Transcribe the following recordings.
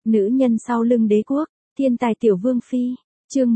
Nữ nhân sau lưng đế quốc, thiên tài tiểu vương phi, chương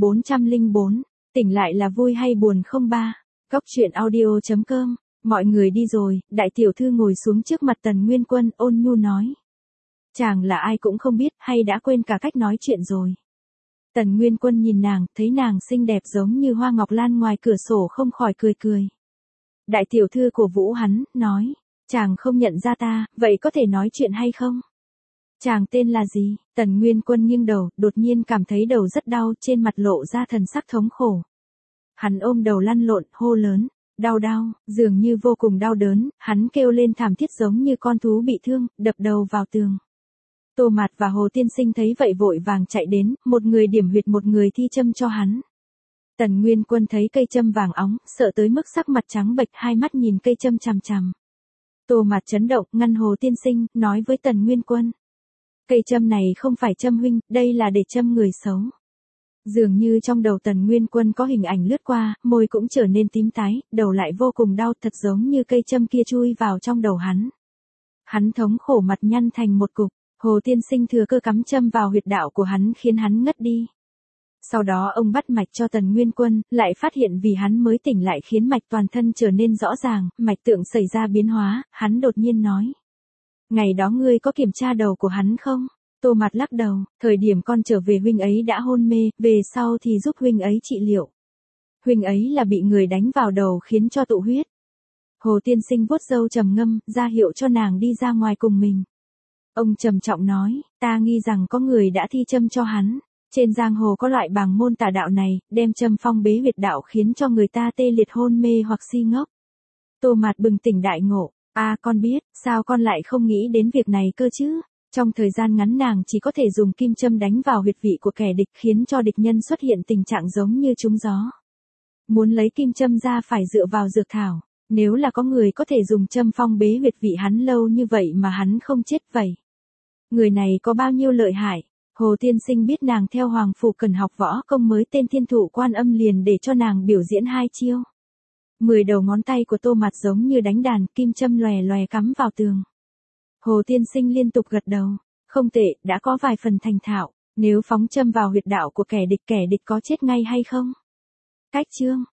1404, tỉnh lại là vui hay buồn không ba, góc truyện audio.com, mọi người đi rồi, đại tiểu thư ngồi xuống trước mặt Tần Nguyên Quân ôn nhu nói. Chàng là ai cũng không biết hay đã quên cả cách nói chuyện rồi. Tần Nguyên Quân nhìn nàng, thấy nàng xinh đẹp giống như hoa ngọc lan ngoài cửa sổ không khỏi cười cười. Đại tiểu thư cổ vũ hắn, nói, chàng không nhận ra ta, vậy có thể nói chuyện hay không? Chàng tên là gì? Tần Nguyên Quân nghiêng đầu, đột nhiên cảm thấy đầu rất đau, trên mặt lộ ra thần sắc thống khổ. Hắn ôm đầu lăn lộn, hô lớn, đau đau, dường như vô cùng đau đớn, hắn kêu lên thảm thiết giống như con thú bị thương, đập đầu vào tường. Tô Mạt và Hồ Tiên Sinh thấy vậy vội vàng chạy đến, một người điểm huyệt một người thi châm cho hắn. Tần Nguyên Quân thấy cây châm vàng óng, sợ tới mức sắc mặt trắng bệch, hai mắt nhìn cây châm chằm chằm. Tô Mạt chấn động, ngăn Hồ Tiên Sinh, nói với Tần Nguyên Quân. Cây châm này không phải châm huynh, đây là để châm người xấu. Dường như trong đầu Tần Nguyên Quân có hình ảnh lướt qua, môi cũng trở nên tím tái, đầu lại vô cùng đau, thật giống như cây châm kia chui vào trong đầu hắn. Hắn thống khổ mặt nhăn thành một cục, Hồ Tiên Sinh thừa cơ cắm châm vào huyệt đạo của hắn khiến hắn ngất đi. Sau đó ông bắt mạch cho Tần Nguyên Quân, lại phát hiện vì hắn mới tỉnh lại khiến mạch toàn thân trở nên rõ ràng, mạch tượng xảy ra biến hóa, hắn đột nhiên nói. Ngày đó ngươi có kiểm tra đầu của hắn không? Tô Mạt lắc đầu, thời điểm con trở về huynh ấy đã hôn mê, về sau thì giúp huynh ấy trị liệu. Huynh ấy là bị người đánh vào đầu khiến cho tụ huyết. Hồ Tiên Sinh vuốt râu trầm ngâm, ra hiệu cho nàng đi ra ngoài cùng mình. Ông trầm trọng nói, ta nghi rằng có người đã thi châm cho hắn. Trên giang hồ có loại bàng môn tà đạo này, đem châm phong bế huyệt đạo khiến cho người ta tê liệt hôn mê hoặc si ngốc. Tô Mạt bừng tỉnh đại ngộ, con biết, sao con lại không nghĩ đến việc này cơ chứ? Trong thời gian ngắn nàng chỉ có thể dùng kim châm đánh vào huyệt vị của kẻ địch khiến cho địch nhân xuất hiện tình trạng giống như trúng gió. Muốn lấy kim châm ra phải dựa vào dược thảo, nếu là có người có thể dùng châm phong bế huyệt vị hắn lâu như vậy mà hắn không chết vậy. Người này có bao nhiêu lợi hại? Hồ Tiên Sinh biết nàng theo Hoàng Phủ cần học võ công mới tên Thiên Thụ Quan Âm liền để cho nàng biểu diễn 2 chiêu. 10 đầu ngón tay của Tô Mạt giống như đánh đàn, kim châm lòe lòe cắm vào tường. Hồ Tiên Sinh liên tục gật đầu, không tệ, đã có vài phần thành thạo, nếu phóng châm vào huyệt đạo của kẻ địch có chết ngay hay không? Cách chương